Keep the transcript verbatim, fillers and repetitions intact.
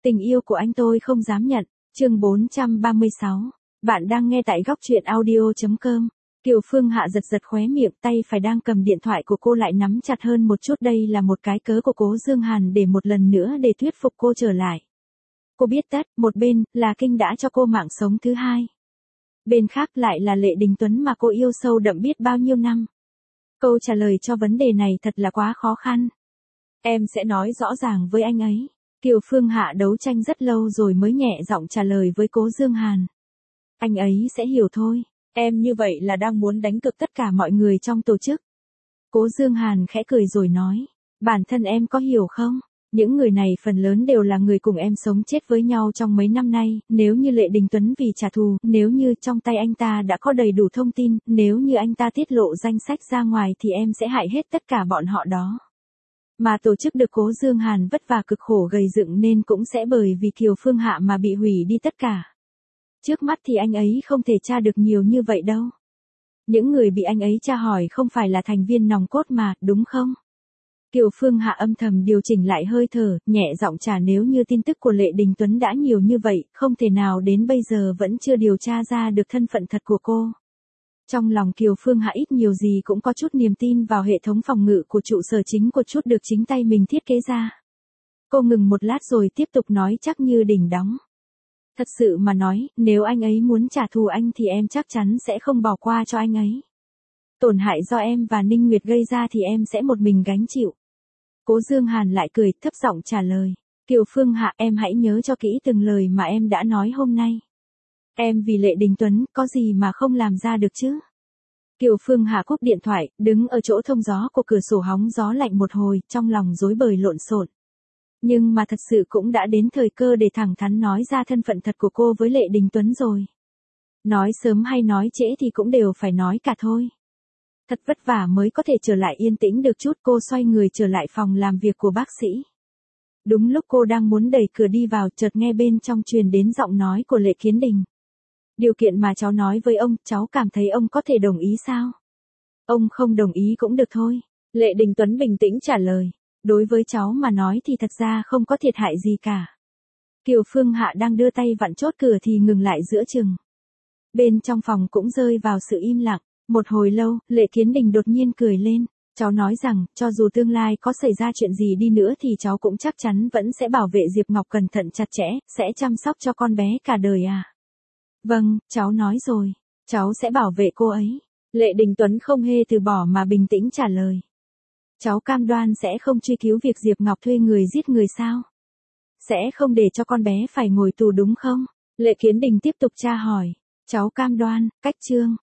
Tình yêu của anh tôi không dám nhận. Chương bốn trăm ba mươi sáu. Bạn đang nghe tại góc truyện audio chấm com. Kiều Phương Hạ giật giật khóe miệng, tay phải đang cầm điện thoại của cô lại nắm chặt hơn một chút, đây là một cái cớ của Cố Dương Hàn để một lần nữa để thuyết phục cô trở lại. Cô biết tất, một bên là Kinh đã cho cô mạng sống thứ hai. Bên khác lại là Lệ Đình Tuấn mà cô yêu sâu đậm biết bao nhiêu năm. Câu trả lời cho vấn đề này thật là quá khó khăn. Em sẽ nói rõ ràng với anh ấy. Kiều Phương Hạ đấu tranh rất lâu rồi mới nhẹ giọng trả lời với Cố Dương Hàn. Anh ấy sẽ hiểu thôi, em như vậy là đang muốn đánh cực tất cả mọi người trong tổ chức. Cố Dương Hàn khẽ cười rồi nói, bản thân em có hiểu không? Những người này phần lớn đều là người cùng em sống chết với nhau trong mấy năm nay, nếu như Lệ Đình Tuấn vì trả thù, nếu như trong tay anh ta đã có đầy đủ thông tin, nếu như anh ta tiết lộ danh sách ra ngoài thì em sẽ hại hết tất cả bọn họ đó. Mà tổ chức được Cố Dương Hàn vất vả cực khổ gầy dựng nên cũng sẽ bởi vì Kiều Phương Hạ mà bị hủy đi tất cả. Trước mắt thì anh ấy không thể tra được nhiều như vậy đâu. Những người bị anh ấy tra hỏi không phải là thành viên nòng cốt mà, đúng không? Kiều Phương Hạ âm thầm điều chỉnh lại hơi thở, nhẹ giọng trả, nếu như tin tức của Lệ Đình Tuấn đã nhiều như vậy, không thể nào đến bây giờ vẫn chưa điều tra ra được thân phận thật của cô. Trong lòng Kiều Phương Hạ ít nhiều gì cũng có chút niềm tin vào hệ thống phòng ngự của trụ sở chính của chút được chính tay mình thiết kế ra. Cô ngừng một lát rồi tiếp tục nói chắc như đỉnh đóng. Thật sự mà nói, nếu anh ấy muốn trả thù anh thì em chắc chắn sẽ không bỏ qua cho anh ấy. Tổn hại do em và Ninh Nguyệt gây ra thì em sẽ một mình gánh chịu. Cố Dương Hàn lại cười, thấp giọng trả lời. Kiều Phương Hạ, em hãy nhớ cho kỹ từng lời mà em đã nói hôm nay. Em vì Lệ Đình Tuấn, có gì mà không làm ra được chứ? Kiều Phương Hạ cúp điện thoại, đứng ở chỗ thông gió của cửa sổ hóng gió lạnh một hồi, trong lòng rối bời lộn xộn. Nhưng mà thật sự cũng đã đến thời cơ để thẳng thắn nói ra thân phận thật của cô với Lệ Đình Tuấn rồi. Nói sớm hay nói trễ thì cũng đều phải nói cả thôi. Thật vất vả mới có thể trở lại yên tĩnh được chút, cô xoay người trở lại phòng làm việc của bác sĩ. Đúng lúc cô đang muốn đẩy cửa đi vào, chợt nghe bên trong truyền đến giọng nói của Lệ Kiến Đình. Điều kiện mà cháu nói với ông, cháu cảm thấy ông có thể đồng ý sao? Ông không đồng ý cũng được thôi. Lệ Đình Tuấn bình tĩnh trả lời. Đối với cháu mà nói thì thật ra không có thiệt hại gì cả. Kiều Phương Hạ đang đưa tay vặn chốt cửa thì ngừng lại giữa chừng. Bên trong phòng cũng rơi vào sự im lặng. Một hồi lâu, Lệ Kiến Đình đột nhiên cười lên. Cháu nói rằng, cho dù tương lai có xảy ra chuyện gì đi nữa thì cháu cũng chắc chắn vẫn sẽ bảo vệ Diệp Ngọc cẩn thận chặt chẽ, sẽ chăm sóc cho con bé cả đời à. Vâng, cháu nói rồi. Cháu sẽ bảo vệ cô ấy. Lệ Đình Tuấn không hề từ bỏ mà bình tĩnh trả lời. Cháu cam đoan sẽ không truy cứu việc Diệp Ngọc thuê người giết người sao? Sẽ không để cho con bé phải ngồi tù đúng không? Lệ Kiến Đình tiếp tục tra hỏi. Cháu cam đoan, cách chương.